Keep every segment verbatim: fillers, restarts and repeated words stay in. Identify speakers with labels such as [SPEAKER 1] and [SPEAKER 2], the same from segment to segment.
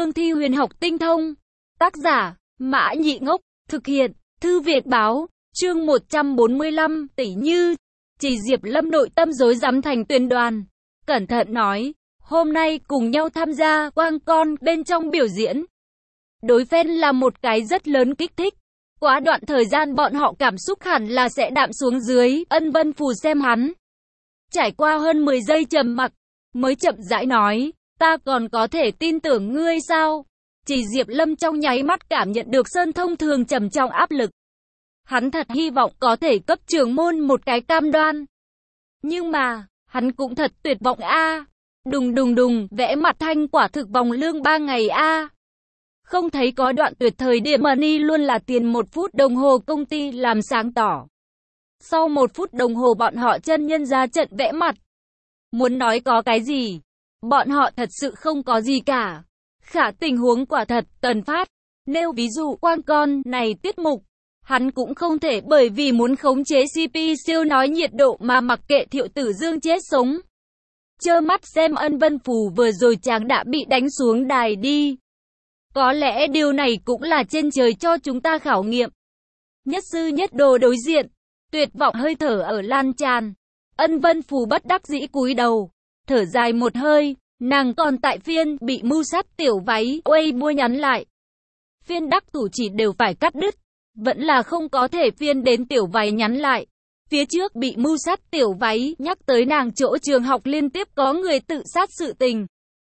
[SPEAKER 1] cương thi huyền học tinh thông. Tác giả, Mã Nhị Ngốc, thực hiện, Thư Việt Báo, chương một trăm bốn mươi lăm, Tỷ Như. Chỉ Diệp Lâm nội tâm rối rắm thành tuyển đoàn. Cẩn thận nói, hôm nay cùng nhau tham gia quang con bên trong biểu diễn. Đối fan là một cái rất lớn kích thích. Quá đoạn thời gian bọn họ cảm xúc hẳn là sẽ đạm xuống dưới. Ân Vân Phù xem hắn. Trải qua hơn mười giây trầm mặc, mới chậm rãi nói, ta còn có thể tin tưởng ngươi sao? Chỉ Diệp Lâm trong nháy mắt cảm nhận được Sơn Thông Thường trầm trọng áp lực. Hắn thật hy vọng có thể cấp trưởng môn một cái cam đoan. Nhưng mà, hắn cũng thật tuyệt vọng a. À. Đùng đùng đùng, vẽ mặt thanh quả thực vòng lương ba ngày a. À. Không thấy có đoạn tuyệt thời điểm money luôn là tiền một phút đồng hồ công ty làm sáng tỏ. Sau một phút đồng hồ bọn họ chân nhân ra trận vẽ mặt. Muốn nói có cái gì? Bọn họ thật sự không có gì cả. Khả tình huống quả thật, Tần Phát. Nêu ví dụ quang con này tiết mục. Hắn cũng không thể bởi vì muốn khống chế xê pê siêu nói nhiệt độ mà mặc kệ Thiệu Tử Dương chết sống. Chơ mắt xem Ân Vân Phù vừa rồi chàng đã bị đánh xuống đài đi. Có lẽ điều này cũng là trên trời cho chúng ta khảo nghiệm. Nhất sư nhất đồ đối diện. Tuyệt vọng hơi thở ở lan tràn. Ân Vân Phù bất đắc dĩ cúi đầu. Thở dài một hơi. Nàng còn tại phiên bị mưu sát tiểu váy uây bua nhắn lại. Phiên đắc thủ chỉ đều phải cắt đứt. Vẫn là không có thể phiên đến tiểu váy nhắn lại. Phía trước bị mưu sát tiểu váy nhắc tới nàng chỗ trường học liên tiếp có người tự sát sự tình.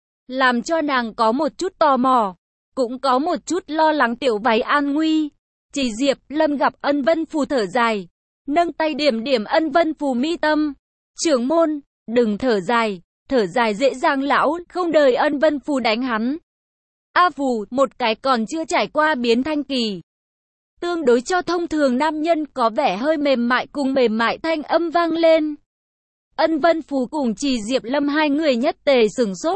[SPEAKER 1] Làm cho nàng có một chút tò mò. Cũng có một chút lo lắng tiểu váy an nguy. Chỉ Diệp Lâm gặp Ân Vân Phù thở dài. Nâng tay điểm điểm Ân Vân Phù mi tâm. Trưởng môn, đừng thở dài. Thở dài dễ dàng lão, không đợi Ân Vân Phù đánh hắn. A Phù, một cái còn chưa trải qua biến thanh kỳ. Tương đối cho thông thường nam nhân có vẻ hơi mềm mại cùng mềm mại thanh âm vang lên. Ân Vân Phù cùng Chỉ Diệp Lâm hai người nhất tề sửng sốt.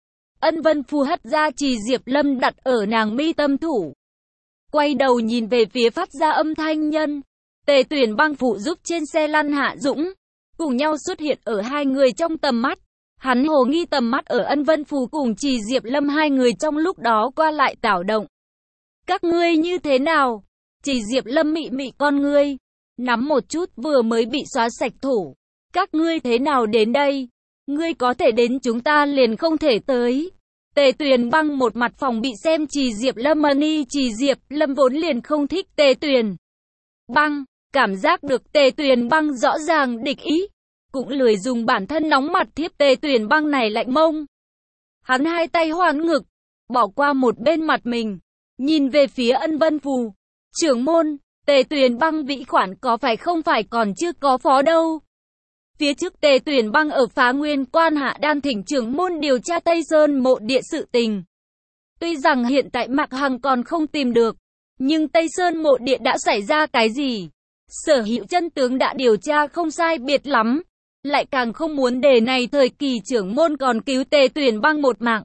[SPEAKER 1] Ân Vân Phù hất ra Chỉ Diệp Lâm đặt ở nàng mi tâm thủ. Quay đầu nhìn về phía phát ra âm thanh nhân. Tề Tuyển Băng phụ giúp trên xe lăn Hạ Dũng. Cùng nhau xuất hiện ở hai người trong tầm mắt. Hắn hồ nghi tầm mắt ở Ân Vân Phù cùng Chỉ Diệp Lâm hai người trong lúc đó qua lại tảo động. Các ngươi như thế nào? Chỉ Diệp Lâm mị mị con ngươi. Nắm một chút vừa mới bị xóa sạch thủ. Các ngươi thế nào đến đây? Ngươi có thể đến chúng ta liền không thể tới. Tề Tuyền Băng một mặt phòng bị xem Chỉ Diệp Lâm money. Chỉ Diệp Lâm vốn liền không thích Tề Tuyền Băng. Cảm giác được Tề Tuyền Băng rõ ràng địch ý. Cũng lười dùng bản thân nóng mặt thiếp Tề Tuyền Băng này lạnh mông. Hắn hai tay hoán ngực. Bỏ qua một bên mặt mình. Nhìn về phía Ân Vân Phù. Trưởng môn, Tề Tuyền Băng vĩ khoản có phải không phải còn chưa có phó đâu. Phía trước Tề Tuyền Băng ở Phá Nguyên Quan hạ đan thỉnh trưởng môn điều tra Tây Sơn mộ địa sự tình. Tuy rằng hiện tại Mạc Hằng còn không tìm được, nhưng Tây Sơn mộ địa đã xảy ra cái gì? Sở hữu chân tướng đã điều tra không sai biệt lắm. Lại càng không muốn để này thời kỳ trưởng môn còn cứu Tề Tuyền Băng một mạng.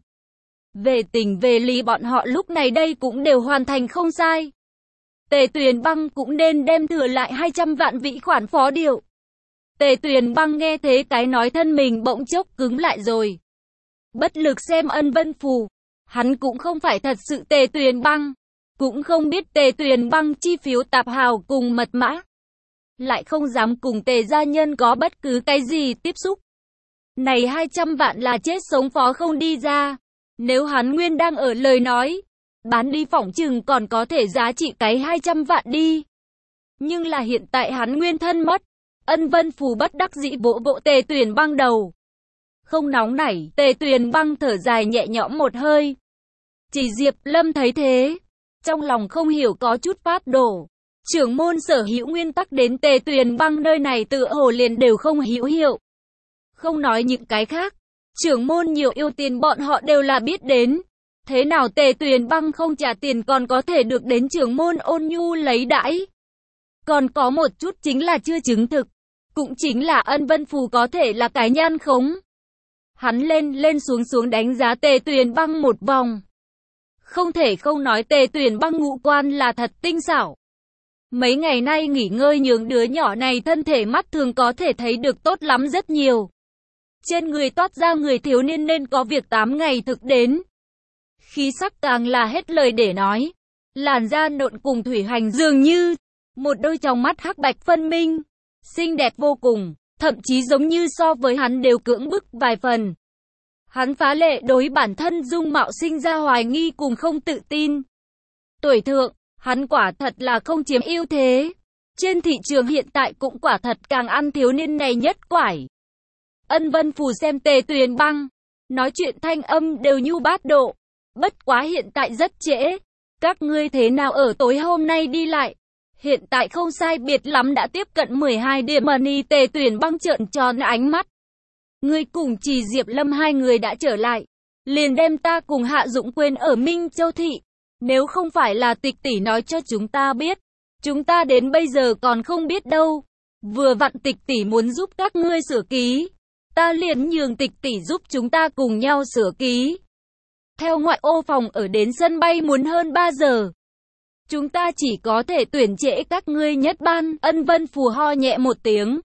[SPEAKER 1] Về tình về lý bọn họ lúc này đây cũng đều hoàn thành không sai. Tề Tuyền Băng cũng nên đem thừa lại hai trăm vạn vĩ khoản phó điều. Tề Tuyền Băng nghe thế cái nói thân mình bỗng chốc cứng lại rồi. Bất lực xem Ân Vân Phù. Hắn cũng không phải thật sự Tề Tuyền Băng. Cũng không biết Tề Tuyền Băng chi phiếu tạp hào cùng mật mã. Lại không dám cùng Tề gia nhân có bất cứ cái gì tiếp xúc. Này hai trăm vạn là chết sống phó không đi ra. Nếu hắn nguyên đang ở lời nói. Bán đi phỏng chừng còn có thể giá trị cái hai trăm vạn đi. Nhưng là hiện tại hắn nguyên thân mất. Ân Vân Phù bất đắc dĩ vỗ vỗ Tề Tuyền Băng đầu. Không nóng nảy, Tề Tuyền Băng thở dài nhẹ nhõm một hơi. Chỉ Diệp Lâm thấy thế. Trong lòng không hiểu có chút phát đổ. Trưởng môn sở hữu nguyên tắc đến Tề Tuyền Băng nơi này tựa hồ liền đều không hữu hiệu. Không nói những cái khác. Trưởng môn nhiều yêu tiền bọn họ đều là biết đến. Thế nào Tề Tuyền Băng không trả tiền còn có thể được đến trưởng môn ôn nhu lấy đãi. Còn có một chút chính là chưa chứng thực. Cũng chính là Ân Vân Phù có thể là cái nhan khống. Hắn lên lên xuống xuống đánh giá Tề Tuyền Băng một vòng. Không thể không nói Tề Tuyền Băng ngũ quan là thật tinh xảo. Mấy ngày nay nghỉ ngơi nhường đứa nhỏ này thân thể mắt thường có thể thấy được tốt lắm rất nhiều. Trên người toát ra người thiếu niên nên có việc tám ngày thực đến. khí sắc càng là hết lời để nói. Làn da nộn cùng thủy hành dường như một đôi tròng mắt hắc bạch phân minh, xinh đẹp vô cùng, thậm chí giống như so với hắn đều cưỡng bức vài phần. Hắn phá lệ đối bản thân dung mạo sinh ra hoài nghi cùng không tự tin. Tuổi thượng, hắn quả thật là không chiếm ưu thế. Trên thị trường hiện tại cũng quả thật càng ăn thiếu niên này nhất quải. Ân Vân Phù xem Tề Tuyền Băng, nói chuyện thanh âm đều như bát độ. Bất quá hiện tại rất trễ. Các ngươi thế nào ở tối hôm nay đi lại? Hiện tại không sai biệt lắm đã tiếp cận mười hai điểm money. Tề Tuyền Băng trợn tròn ánh mắt. Ngươi cùng Trì Diệp Lâm hai người đã trở lại. Liền đem ta cùng Hạ Dũng quên ở Minh Châu Thị. Nếu không phải là tịch tỷ nói cho chúng ta biết, chúng ta đến bây giờ còn không biết đâu. Vừa vặn tịch tỷ muốn giúp các ngươi sửa ký. Ta liền nhường tịch tỷ giúp chúng ta cùng nhau sửa ký. Theo ngoại ô phòng ở đến sân bay muốn hơn ba giờ. Chúng ta chỉ có thể tuyển trễ các ngươi nhất ban. Ân Vân Phù ho nhẹ một tiếng.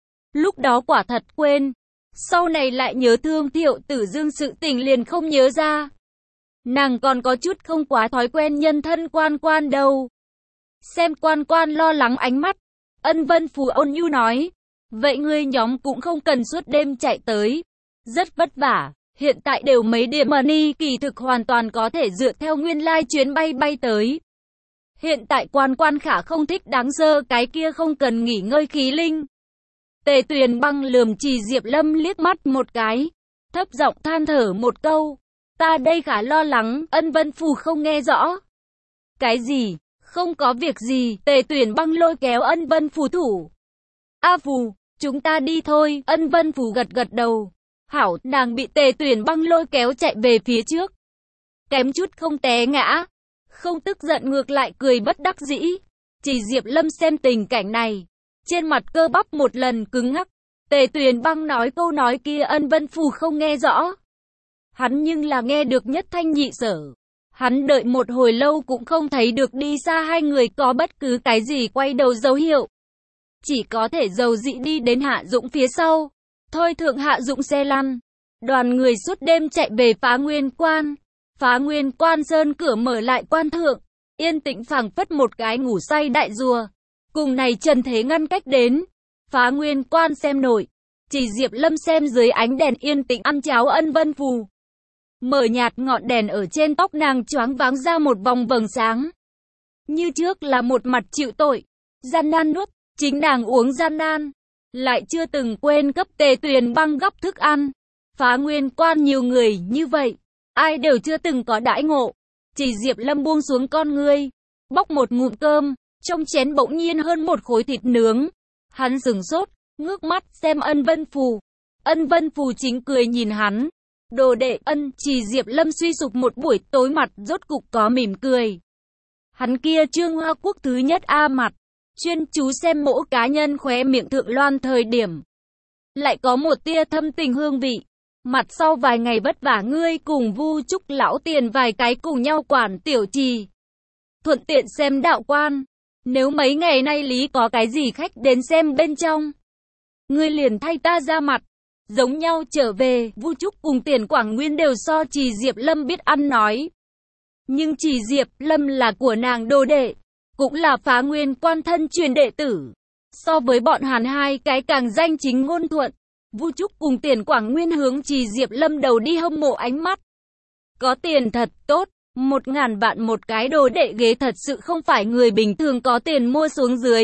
[SPEAKER 1] Lúc đó quả thật quên. Sau này lại nhớ thương Thiệu Tử Dương sự tình liền không nhớ ra. Nàng còn có chút không quá thói quen nhân thân Quan Quan đâu. Xem Quan Quan lo lắng ánh mắt, Ân Vân Phù ôn nhu nói. Vậy ngươi nhóm cũng không cần suốt đêm chạy tới. Rất vất vả, hiện tại đều mấy điểm money, kỳ thực hoàn toàn có thể dựa theo nguyên lai chuyến bay bay tới. Hiện tại Quan Quan khả không thích đáng sơ cái kia không cần nghỉ ngơi khí linh. Tề Tuyền Băng lườm Trì Diệp Lâm liếc mắt một cái, thấp giọng than thở một câu. Ta đây khá lo lắng. Ân Vân Phù không nghe rõ. Cái gì? Không có việc gì. Tề Tuyền Băng lôi kéo Ân Vân Phù thủ. A Phù, chúng ta đi thôi. Ân Vân Phù gật gật đầu. Hảo, nàng bị Tề Tuyền Băng lôi kéo chạy về phía trước. Kém chút không té ngã. Không tức giận ngược lại cười bất đắc dĩ. Trì Diệp Lâm xem tình cảnh này, trên mặt cơ bắp một lần cứng ngắc. Tề Tuyền Băng nói câu nói kia Ân Vân Phù không nghe rõ. Hắn nhưng là nghe được nhất thanh nhị sở. Hắn đợi một hồi lâu cũng không thấy được đi xa hai người có bất cứ cái gì quay đầu dấu hiệu. Chỉ có thể dầu dị đi đến Hạ Dũng phía sau. Thôi thượng Hạ Dũng xe lăn. Đoàn người suốt đêm chạy về Phá Nguyên Quan. Phá Nguyên Quan sơn cửa mở lại quan thượng. Yên tĩnh phảng phất một cái ngủ say đại rùa. Cùng này trần thế ngăn cách đến. Phá Nguyên Quan xem nổi. Trì Diệp Lâm xem dưới ánh đèn yên tĩnh ăn cháo Ân Vân Phù. Mở nhạt ngọn đèn ở trên tóc nàng choáng váng ra một vòng vầng sáng. Như trước là một mặt chịu tội. Gian nan nuốt, chính nàng uống gian nan. Lại chưa từng quên cấp Tề Tuyền Băng gấp thức ăn. Phá Nguyên Quan nhiều người như vậy. Ai đều chưa từng có đãi ngộ. Trì Diệp Lâm buông xuống con ngươi. Bóc một ngụm cơm. Trong chén bỗng nhiên hơn một khối thịt nướng. Hắn sừng sốt, ngước mắt xem Ân Vân Phù. Ân Vân Phù chính cười nhìn hắn. Đồ đệ Ân. Trì Diệp Lâm suy sụp một buổi tối mặt rốt cục có mỉm cười. Hắn kia Trương Hoa Quốc thứ nhất A mặt, chuyên chú xem mỗi cá nhân khóe miệng thượng loan thời điểm. Lại có một tia thâm tình hương vị. Mặt sau vài ngày vất vả ngươi cùng Vu Trúc lão tiền vài cái cùng nhau quản tiểu Trì. Thuận tiện xem đạo quan. Nếu mấy ngày nay lý có cái gì khách đến xem bên trong, ngươi liền thay ta ra mặt. Giống nhau trở về, Vu Trúc cùng Tiền Quảng Nguyên đều so Trì Diệp Lâm biết ăn nói. Nhưng Trì Diệp Lâm là của nàng đồ đệ, cũng là Phá Nguyên Quan thân truyền đệ tử. So với bọn Hàn hai cái càng danh chính ngôn thuận, Vu Trúc cùng Tiền Quảng Nguyên hướng Trì Diệp Lâm đầu đi hâm mộ ánh mắt. Có tiền thật tốt, một ngàn vạn một cái đồ đệ ghế thật sự không phải người bình thường có tiền mua xuống dưới.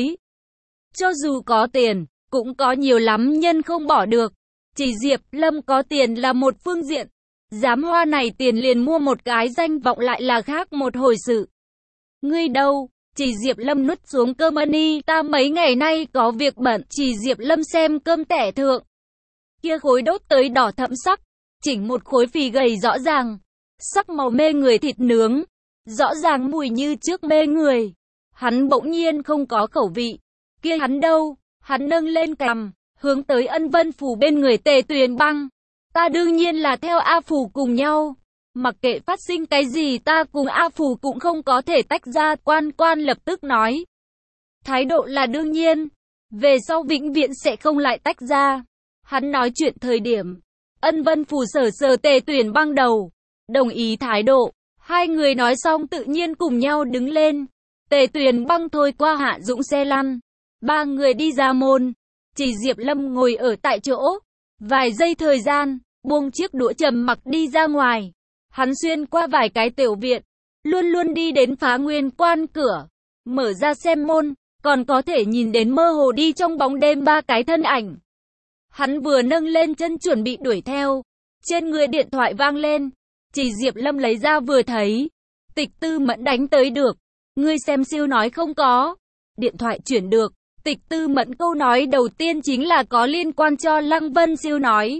[SPEAKER 1] Cho dù có tiền, cũng có nhiều lắm nhân không bỏ được. Trì Diệp Lâm có tiền là một phương diện. Dám hoa này tiền liền mua một cái danh vọng lại là khác một hồi sự. Ngươi đâu? Trì Diệp Lâm nuốt xuống cơm ani. Ta mấy ngày nay có việc bận. Trì Diệp Lâm xem cơm tẻ thượng. Kia khối đốt tới đỏ thẫm sắc. Chỉnh một khối phì gầy rõ ràng. Sắc màu mê người thịt nướng. Rõ ràng mùi như trước mê người. Hắn bỗng nhiên không có khẩu vị. Kia hắn đâu? Hắn nâng lên cằm, hướng tới Ân Vân Phù bên người Tề Tuyền Băng. Ta đương nhiên là theo A Phù cùng nhau. Mặc kệ phát sinh cái gì ta cùng A Phù cũng không có thể tách ra. Quan Quan lập tức nói. Thái độ là đương nhiên. Về sau vĩnh viễn sẽ không lại tách ra. Hắn nói chuyện thời điểm. Ân Vân Phù sờ sờ Tề Tuyền Băng đầu. Đồng ý thái độ. Hai người nói xong tự nhiên cùng nhau đứng lên. Tề Tuyền Băng thôi qua Hạ Dũng xe lăn. Ba người đi ra môn. Chỉ Diệp Lâm ngồi ở tại chỗ. Vài giây thời gian, buông chiếc đũa trầm mặc đi ra ngoài. Hắn xuyên qua vài cái tiểu viện, luôn luôn đi đến Phá Nguyên Quan cửa. Mở ra xem môn, còn có thể nhìn đến mơ hồ đi trong bóng đêm ba cái thân ảnh. Hắn vừa nâng lên chân chuẩn bị đuổi theo. Trên người điện thoại vang lên. Chỉ Diệp Lâm lấy ra vừa thấy. Tịch Tư Mẫn đánh tới được. Ngươi xem siêu nói không có. Điện thoại chuyển được. Tịch Tư Mẫn câu nói đầu tiên chính là có liên quan cho Lăng Vân siêu nói.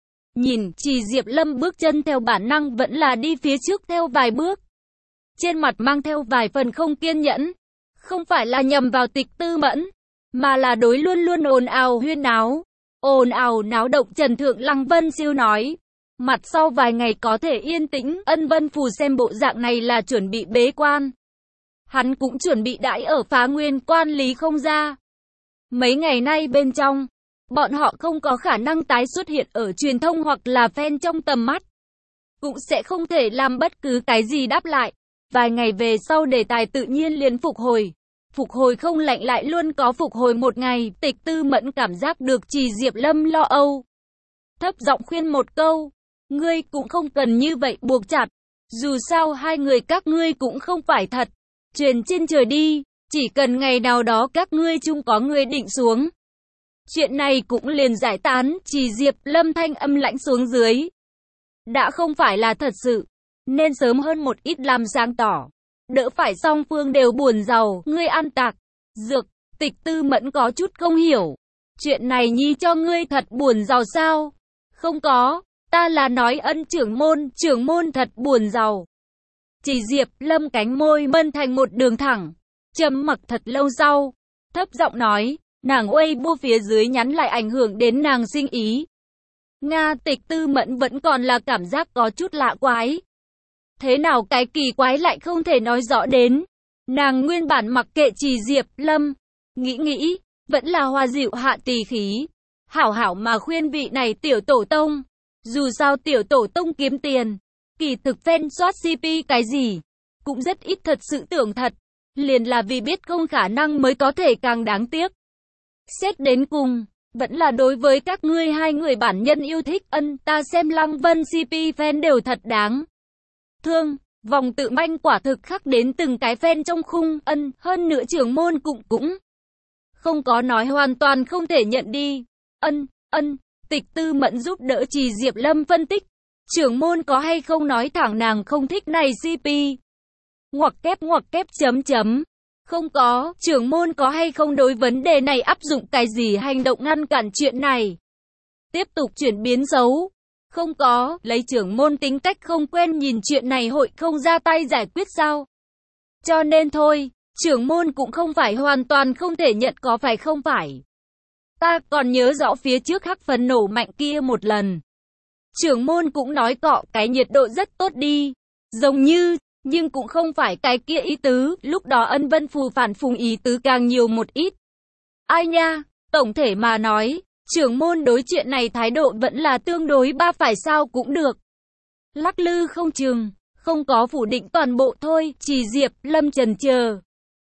[SPEAKER 1] Nhìn, Chỉ Diệp Lâm bước chân theo bản năng vẫn là đi phía trước theo vài bước. Trên mặt mang theo vài phần không kiên nhẫn. Không phải là nhầm vào Tịch Tư Mẫn, mà là đối luôn luôn ồn ào huyên náo. Ồn ào náo động Trần Thượng Lăng Vân siêu nói. Mặt sau vài ngày có thể yên tĩnh, Ân Vân Phù xem bộ dạng này là chuẩn bị bế quan. Hắn cũng chuẩn bị đãi ở Phá Nguyên Quan lý không ra. Mấy ngày nay bên trong, bọn họ không có khả năng tái xuất hiện ở truyền thông hoặc là fan trong tầm mắt. Cũng sẽ không thể làm bất cứ cái gì đáp lại. Vài ngày về sau đề tài tự nhiên liền phục hồi. Phục hồi không lạnh lại luôn có phục hồi một ngày. Tịch Tư Mẫn cảm giác được Chỉ Diệp Lâm lo âu. Thấp giọng khuyên một câu. Ngươi cũng không cần như vậy buộc chặt. Dù sao hai người các ngươi cũng không phải thật. Truyền trên trời đi. Chỉ cần ngày nào đó các ngươi chung có người định xuống. Chuyện này cũng liền giải tán. Chỉ Diệp Lâm thanh âm lãnh xuống dưới. Đã không phải là thật sự. Nên sớm hơn một ít làm sáng tỏ. Đỡ phải song phương đều buồn giàu. Ngươi ăn tạc. Dược. Tịch Tư Mẫn có chút không hiểu. Chuyện này nhi cho ngươi thật buồn giàu sao? Không có. Ta là nói Ân trưởng môn. Trưởng môn thật buồn giàu. Chỉ Diệp Lâm cánh môi mân thành một đường thẳng. Trầm mặc thật lâu sau. Thấp giọng nói. Nàng Weibo phía dưới nhắn lại ảnh hưởng đến nàng sinh ý. Nga. Tịch Tư Mẫn vẫn còn là cảm giác có chút lạ quái. Thế nào cái kỳ quái lại không thể nói rõ đến. Nàng nguyên bản mặc kệ Chỉ Diệp Lâm. Nghĩ nghĩ, vẫn là hoa dịu hạ tỳ khí. Hảo hảo mà khuyên vị này tiểu tổ tông. Dù sao tiểu tổ tông kiếm tiền. Kỳ thực fan soát xê pê cái gì. Cũng rất ít thật sự tưởng thật. Liền là vì biết không khả năng mới có thể càng đáng tiếc. Xét đến cùng, vẫn là đối với các ngươi hai người bản nhân yêu thích. Ân ta xem Lăng Vân xê pê fan đều thật đáng thương. Vòng tự manh quả thực khắc đến từng cái fan trong khung. Ân hơn nữa trưởng môn cũng cũng không có nói hoàn toàn không thể nhận đi. Ân ân Tịch Tư Mẫn giúp đỡ Chỉ Diệp Lâm phân tích. Trưởng môn có hay không nói thẳng nàng không thích này xê pê. Ngoặc kép ngoặc kép chấm chấm. Không có. Trưởng môn có hay không đối vấn đề này áp dụng cái gì hành động ngăn cản chuyện này. Tiếp tục chuyển biến xấu. Không có. Lấy trưởng môn tính cách không quen nhìn chuyện này hội không ra tay giải quyết sao. Cho nên thôi. Trưởng môn cũng không phải hoàn toàn không thể nhận có phải không phải. Ta còn nhớ rõ phía trước hắc phần nổ mạnh kia một lần. Trưởng môn cũng nói cọ cái nhiệt độ rất tốt đi. Giống như, nhưng cũng không phải cái kia ý tứ. Lúc đó Ân Vân Phù phản phùng ý tứ càng nhiều một ít. Ai nha, tổng thể mà nói, trưởng môn đối chuyện này thái độ vẫn là tương đối ba phải sao cũng được. Lắc lư không chừng, không có phủ định toàn bộ thôi. Chỉ Diệp Lâm chần chờ.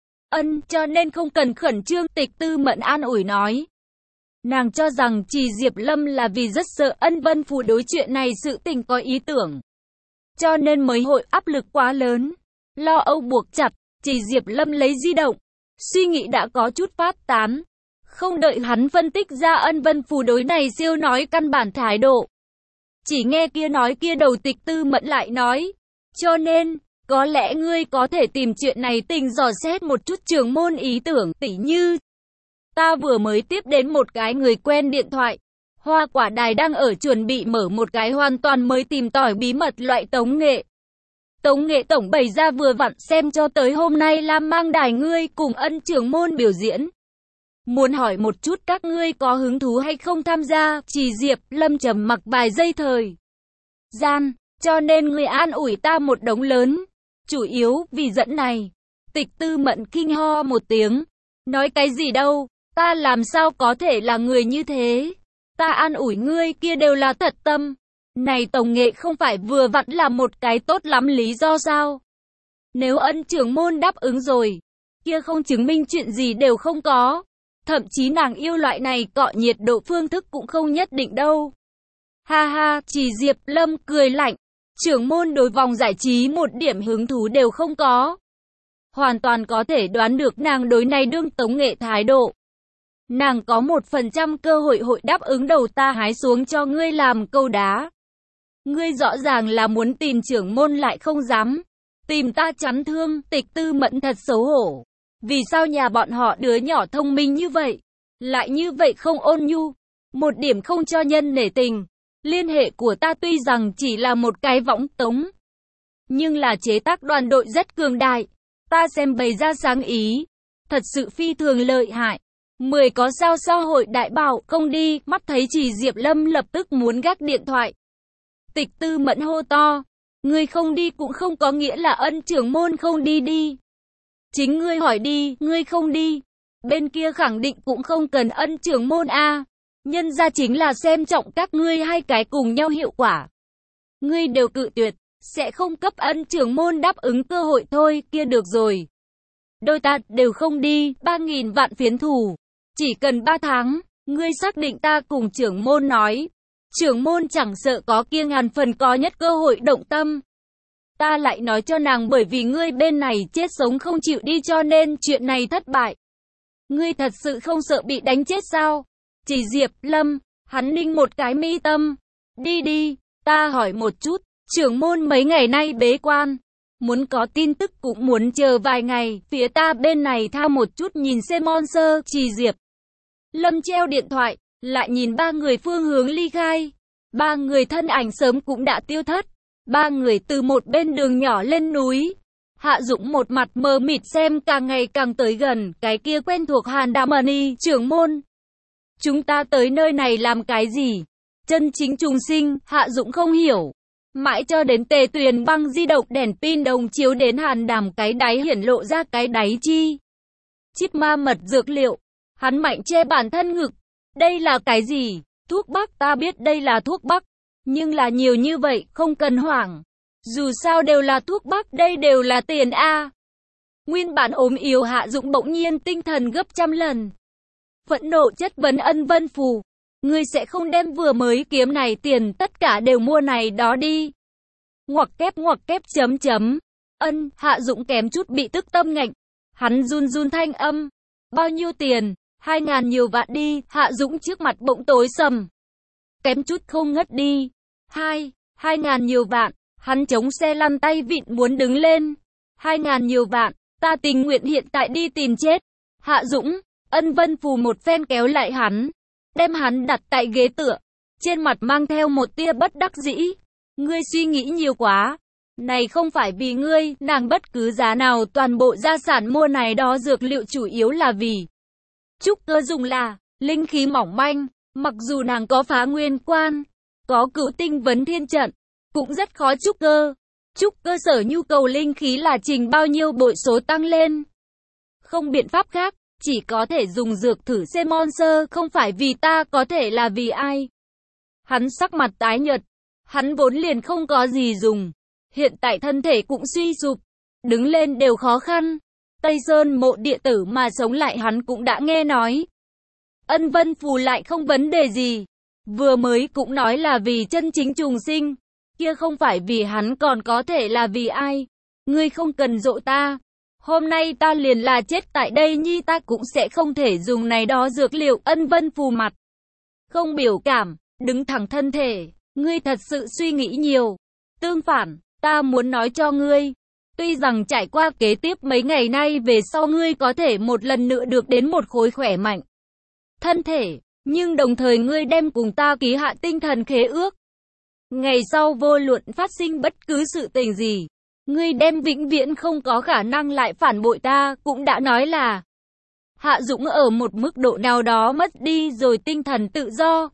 [SPEAKER 1] Ân cho nên không cần khẩn trương. Tịch Tư Mẫn an ủi nói. Nàng cho rằng Chỉ Diệp Lâm là vì rất sợ Ân Vân Phù đối chuyện này sự tình có ý tưởng. Cho nên mới hội áp lực quá lớn. Lo âu buộc chặt. Chỉ Diệp Lâm lấy di động. Suy nghĩ đã có chút phát tán. Không đợi hắn phân tích ra Ân Vân Phù đối này siêu nói căn bản thái độ. Chỉ nghe kia nói kia đầu Tịch Tư Mẫn lại nói. Cho nên, có lẽ ngươi có thể tìm chuyện này tình dò xét một chút trưởng môn ý tưởng tỉ như. Ta vừa mới tiếp đến một cái người quen điện thoại. Hoa Quả Đài đang ở chuẩn bị mở một cái hoàn toàn mới tìm tòi bí mật loại tống nghệ. Tống nghệ tổng bày ra vừa vặn xem cho tới hôm nay Lam Mang Đài ngươi cùng Ân trưởng môn biểu diễn. Muốn hỏi một chút các ngươi có hứng thú hay không tham gia. Chỉ Diệp Lâm trầm mặc vài giây thời gian, cho nên ngươi an ủi ta một đống lớn. Chủ yếu vì dẫn này. Tịch Tư Mẫn kinh ho một tiếng. Nói cái gì đâu, ta làm sao có thể là người như thế. Ta an ủi ngươi kia đều là thật tâm. Này tổng nghệ không phải vừa vặn là một cái tốt lắm lý do sao? Nếu ân trưởng môn đáp ứng rồi, kia không chứng minh chuyện gì đều không có. Thậm chí nàng yêu loại này cọ nhiệt độ phương thức cũng không nhất định đâu. Ha ha, chỉ Diệp Lâm cười lạnh. Trưởng môn đối vòng giải trí một điểm hứng thú đều không có. Hoàn toàn có thể đoán được nàng đối này đương tống nghệ thái độ. Nàng có một phần trăm cơ hội hội đáp ứng đầu ta hái xuống cho ngươi làm câu đá. Ngươi rõ ràng là muốn tìm trưởng môn lại không dám. Tìm ta chắn thương, Tịch Tư Mẫn thật xấu hổ. Vì sao nhà bọn họ đứa nhỏ thông minh như vậy, lại như vậy không ôn nhu, một điểm không cho nhân nể tình. Liên hệ của ta tuy rằng chỉ là một cái võng tống, nhưng là chế tác đoàn đội rất cường đại. Ta xem bày ra sáng ý, thật sự phi thường lợi hại. Mười có sao xã hội đại bảo không đi, mắt thấy chỉ Diệp Lâm lập tức muốn gác điện thoại. Tịch Tư Mẫn hô to, ngươi không đi cũng không có nghĩa là ân trưởng môn không đi đi. Chính ngươi hỏi đi, ngươi không đi. Bên kia khẳng định cũng không cần ân trưởng môn a. Nhân ra chính là xem trọng các ngươi hai cái cùng nhau hiệu quả. Ngươi đều cự tuyệt, sẽ không cấp ân trưởng môn đáp ứng cơ hội thôi, kia được rồi. Đôi ta đều không đi, ba nghìn vạn phiến thủ. Chỉ cần ba tháng, ngươi xác định ta cùng trưởng môn nói. Trưởng môn chẳng sợ có kia ngàn phần có nhất cơ hội động tâm. Ta lại nói cho nàng bởi vì ngươi bên này chết sống không chịu đi cho nên chuyện này thất bại. Ngươi thật sự không sợ bị đánh chết sao? Chỉ Diệp Lâm, hắn ninh một cái mi tâm. Đi đi, ta hỏi một chút, trưởng môn mấy ngày nay bế quan. Muốn có tin tức cũng muốn chờ vài ngày, phía ta bên này tha một chút nhìn xem monster. Chỉ Diệp Lâm treo điện thoại, lại nhìn ba người phương hướng ly khai. Ba người thân ảnh sớm cũng đã tiêu thất. Ba người từ một bên đường nhỏ lên núi. Hạ Dũng một mặt mờ mịt xem càng ngày càng tới gần, cái kia quen thuộc Hàn Đàm Mani, trưởng môn. Chúng ta tới nơi này làm cái gì? Chân chính trùng sinh, Hạ Dũng không hiểu. Mãi cho đến Tề Tuyền băng di động đèn pin đồng chiếu đến Hàn Đàm cái đáy hiển lộ ra cái đáy chi. Chip ma mật dược liệu. Hắn mạnh che bản thân ngực. Đây là cái gì? Thuốc bắc, ta biết đây là thuốc bắc. Nhưng là nhiều như vậy, không cần hoảng. Dù sao đều là thuốc bắc, đây đều là tiền A. Nguyên bản ốm yếu Hạ Dũng bỗng nhiên tinh thần gấp trăm lần. Phẫn nộ chất vấn Ân Vân Phù. Ngươi sẽ không đem vừa mới kiếm này tiền tất cả đều mua này đó đi. Ngoặc kép ngoặc kép chấm chấm. Ân, Hạ Dũng kém chút bị tức tâm ngạnh. Hắn run run thanh âm. Bao nhiêu tiền? Hai ngàn nhiều vạn đi. Hạ Dũng trước mặt bỗng tối sầm. Kém chút không ngất đi. Hai, hai ngàn nhiều vạn. Hắn chống xe lăn tay vịn muốn đứng lên. Hai ngàn nhiều vạn. Ta tình nguyện hiện tại đi tìm chết. Hạ Dũng, Ân Vân Phù một phen kéo lại hắn. Đem hắn đặt tại ghế tựa. Trên mặt mang theo một tia bất đắc dĩ. Ngươi suy nghĩ nhiều quá. Này không phải vì ngươi, nàng bất cứ giá nào toàn bộ gia sản mua này đó dược liệu chủ yếu là vì trúc cơ dùng là linh khí mỏng manh. Mặc dù nàng có phá nguyên quan, có cửu tinh vấn thiên trận, cũng rất khó trúc cơ. Trúc cơ sở nhu cầu linh khí là trình bao nhiêu bội số tăng lên. Không biện pháp khác, chỉ có thể dùng dược thử xem monster, không phải vì ta có thể là vì ai. Hắn sắc mặt tái nhợt, hắn vốn liền không có gì dùng. Hiện tại thân thể cũng suy sụp, đứng lên đều khó khăn. Tây Sơn mộ địa tử mà sống lại hắn cũng đã nghe nói. Ân Vân Phù lại không vấn đề gì. Vừa mới cũng nói là vì chân chính trùng sinh. Kia không phải vì hắn còn có thể là vì ai. Ngươi không cần dỗ ta. Hôm nay ta liền là chết tại đây nhi ta cũng sẽ không thể dùng này đó dược liệu. Ân Vân Phù mặt không biểu cảm, đứng thẳng thân thể. Ngươi thật sự suy nghĩ nhiều. Tương phản, ta muốn nói cho ngươi. Tuy rằng trải qua kế tiếp mấy ngày nay về sau ngươi có thể một lần nữa được đến một khối khỏe mạnh thân thể, nhưng đồng thời ngươi đem cùng ta ký hạ tinh thần khế ước. Ngày sau vô luận phát sinh bất cứ sự tình gì, ngươi đem vĩnh viễn không có khả năng lại phản bội ta, cũng đã nói là. Hạ Dũng ở một mức độ nào đó mất đi rồi tinh thần tự do.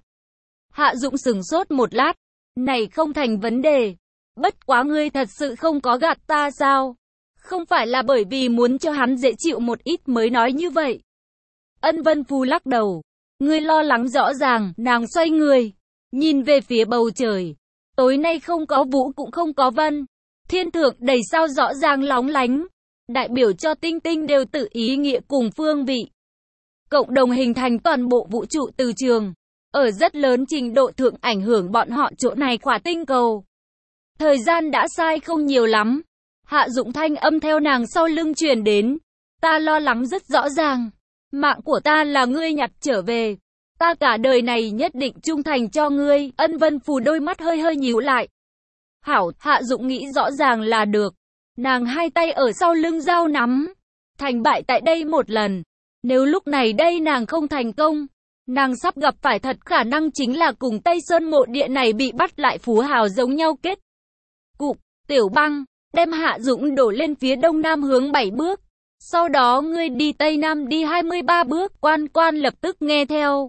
[SPEAKER 1] Hạ Dũng sửng sốt một lát, này không thành vấn đề. Bất quá ngươi thật sự không có gạt ta sao? Không phải là bởi vì muốn cho hắn dễ chịu một ít mới nói như vậy. Ân Vân Phù lắc đầu. Ngươi lo lắng rõ ràng, nàng xoay người, nhìn về phía bầu trời. Tối nay không có vũ cũng không có vân. Thiên thượng đầy sao rõ ràng lóng lánh, đại biểu cho tinh tinh đều tự ý nghĩa cùng phương vị. Cộng đồng hình thành toàn bộ vũ trụ từ trường. Ở rất lớn trình độ thượng ảnh hưởng bọn họ chỗ này khỏa tinh cầu. Thời gian đã sai không nhiều lắm. Hạ Dụng thanh âm theo nàng sau lưng truyền đến. Ta lo lắng rất rõ ràng. Mạng của ta là ngươi nhặt trở về. Ta cả đời này nhất định trung thành cho ngươi. Ân Vân Phù đôi mắt hơi hơi nhíu lại. Hảo, Hạ Dụng nghĩ rõ ràng là được. Nàng hai tay ở sau lưng dao nắm. Thành bại tại đây một lần. Nếu lúc này đây nàng không thành công, nàng sắp gặp phải thật khả năng chính là cùng Tây Sơn mộ địa này bị bắt lại phú hào giống nhau kết cục. Tiểu Băng, đem Hạ Dũng đổ lên phía đông nam hướng bảy bước. Sau đó ngươi đi tây nam đi hai mươi ba bước. Quan Quan lập tức nghe theo.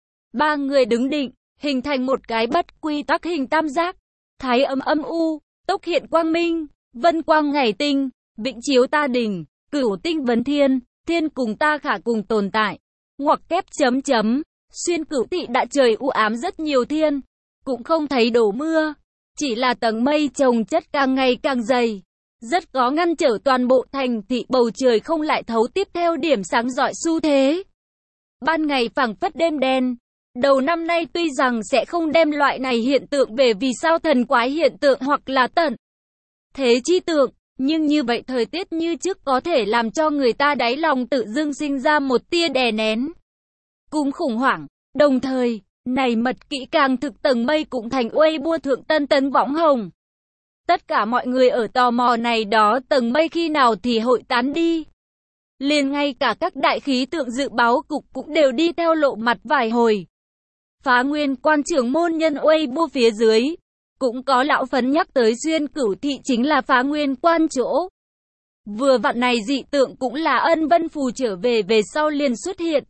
[SPEAKER 1] Ba người đứng định, hình thành một cái bất quy tắc hình tam giác. Thái âm âm u, tốc hiện quang minh, vân quang ngày tinh, vĩnh chiếu ta đỉnh, cửu tinh vấn thiên, thiên cùng ta khả cùng tồn tại. Ngoặc kép chấm chấm, xuyên cửu thị đã trời u ám rất nhiều thiên, cũng không thấy đổ mưa, chỉ là tầng mây chồng chất càng ngày càng dày, rất có ngăn trở toàn bộ thành thị, bầu trời không lại thấu tiếp theo điểm sáng rọi xu thế. Ban ngày phảng phất đêm đen. Đầu năm nay tuy rằng sẽ không đem loại này hiện tượng về vì sao thần quái hiện tượng hoặc là tận thế chi tượng, nhưng như vậy thời tiết như trước có thể làm cho người ta đáy lòng tự dưng sinh ra một tia đè nén cùng khủng hoảng. Đồng thời, này mật kỹ càng thực tầng mây cũng thành Weibo thượng tân tấn võng hồng. Tất cả mọi người ở tò mò này đó tầng mây khi nào thì hội tán đi. Liền ngay cả các đại khí tượng dự báo cục cũng đều đi theo lộ mặt vài hồi. Phá Nguyên Quan trưởng môn nhân Weibo phía dưới, cũng có lão phấn nhắc tới xuyên cửu thị chính là Phá Nguyên Quan chỗ. Vừa vặn này dị tượng cũng là Ân Vân Phù trở về về sau liền xuất hiện.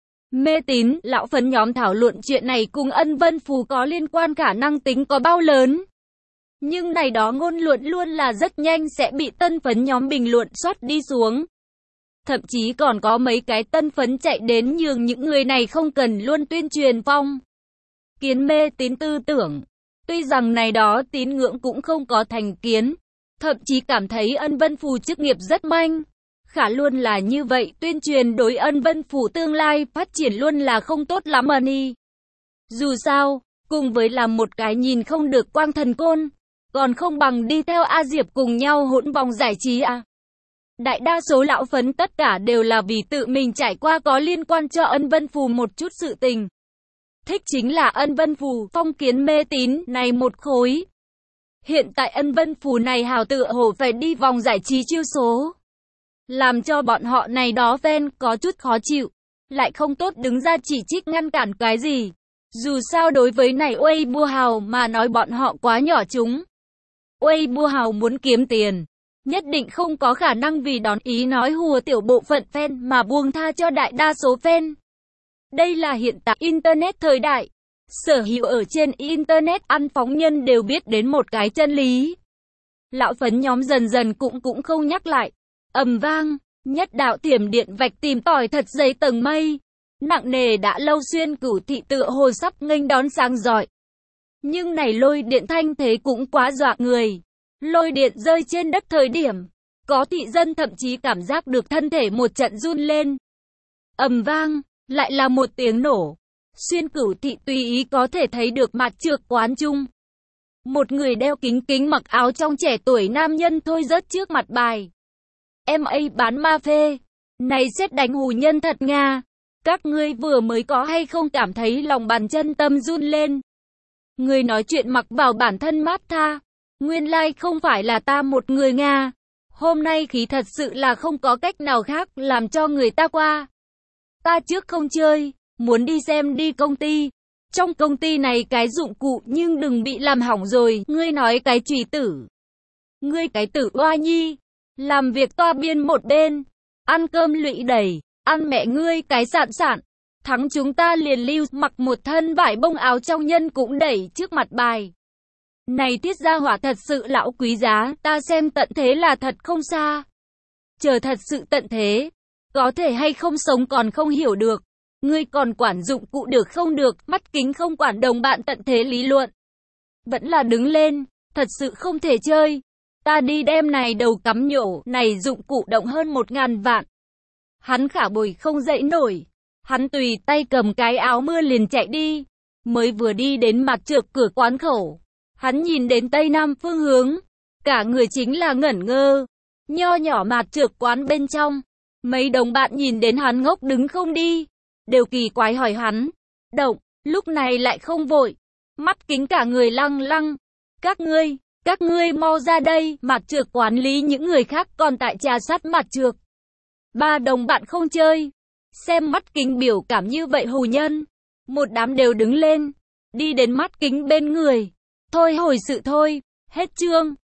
[SPEAKER 1] Mê tín, lão phấn nhóm thảo luận chuyện này cùng Ân Vân Phù có liên quan khả năng tính có bao lớn. Nhưng này đó ngôn luận luôn là rất nhanh sẽ bị tân phấn nhóm bình luận xoát đi xuống. Thậm chí còn có mấy cái tân phấn chạy đến nhường những người này không cần luôn tuyên truyền phong kiến mê tín tư tưởng. Tuy rằng này đó tín ngưỡng cũng không có thành kiến, thậm chí cảm thấy Ân Vân Phù chức nghiệp rất manh. Khả luôn là như vậy, tuyên truyền đối Ân Vân Phù tương lai phát triển luôn là không tốt lắm ân y. Dù sao, cùng với làm một cái nhìn không được quang thần côn, còn không bằng đi theo A Diệp cùng nhau hỗn vòng giải trí à. Đại đa số lão phấn tất cả đều là vì tự mình trải qua có liên quan cho Ân Vân Phù một chút sự tình. Thích chính là Ân Vân Phù, phong kiến mê tín này một khối. Hiện tại Ân Vân Phù này hào tựa hồ phải đi vòng giải trí chiêu số. Làm cho bọn họ này đó fan có chút khó chịu. Lại không tốt đứng ra chỉ trích ngăn cản cái gì. Dù sao đối với này Weibo hào mà nói bọn họ quá nhỏ chúng. Weibo hào muốn kiếm tiền, nhất định không có khả năng vì đón ý nói hùa tiểu bộ phận fan mà buông tha cho đại đa số fan. Đây là hiện tại Internet thời đại. Sở hữu ở trên Internet ăn phóng nhân đều biết đến một cái chân lý. Lão phấn nhóm dần dần cũng cũng không nhắc lại. Ầm vang, nhất đạo thiểm điện vạch tìm tỏi thật dày tầng mây. Nặng nề đã lâu xuyên cửu thị tựa hồ sắp nghênh đón sáng rọi. Nhưng này lôi điện thanh thế cũng quá dọa người. Lôi điện rơi trên đất thời điểm, có thị dân thậm chí cảm giác được thân thể một trận run lên. Ầm vang, lại là một tiếng nổ. Xuyên cửu thị tùy ý có thể thấy được mặt trược quán trung. Một người đeo kính kính mặc áo trong trẻ tuổi nam nhân thôi rớt trước mặt bài. em a bán ma phê. Này xét đánh hù nhân thật Nga. Các ngươi vừa mới có hay không cảm thấy lòng bàn chân tâm run lên. Người nói chuyện mặc vào bản thân mát tha. Nguyên lai like không phải là ta một người Nga. Hôm nay khí thật sự là không có cách nào khác làm cho người ta qua. Ta trước không chơi, muốn đi xem đi công ty. Trong công ty này cái dụng cụ nhưng đừng bị làm hỏng rồi. Ngươi nói cái chùy tử. Ngươi cái tử oa nhi. Làm việc toa biên một bên. Ăn cơm lụy đẩy. Ăn mẹ ngươi cái sạn sạn. Thắng chúng ta liền lưu mặc một thân vải bông áo trong nhân cũng đẩy trước mặt bài. Này tiết gia hỏa thật sự lão quý giá, ta xem tận thế là thật không xa. Chờ thật sự tận thế, có thể hay không sống còn không hiểu được. Ngươi còn quản dụng cụ được không được, mắt kính không quản đồng bạn tận thế lý luận. vẫn là đứng lên, thật sự không thể chơi. Ta đi đem này đầu cắm nhổ, này dụng cụ động hơn một ngàn vạn. Hắn khả bồi không dậy nổi. Hắn tùy tay cầm cái áo mưa liền chạy đi. Mới vừa đi đến mặt trược cửa quán khẩu. Hắn nhìn đến tây nam phương hướng. Cả người chính là ngẩn ngơ. Nho nhỏ mặt trược quán bên trong. Mấy đồng bạn nhìn đến hắn ngốc đứng không đi. Đều kỳ quái hỏi hắn. Động, lúc này lại không vội. Mắt kính cả người lăng lăng. Các ngươi, các ngươi mau ra đây. Mặt trược quản lý những người khác còn tại trà sát mặt trược. Ba đồng bạn không chơi. Xem mắt kính biểu cảm như vậy hù nhân. Một đám đều đứng lên. Đi đến mắt kính bên người. Thôi hồi sự thôi. Hết chương.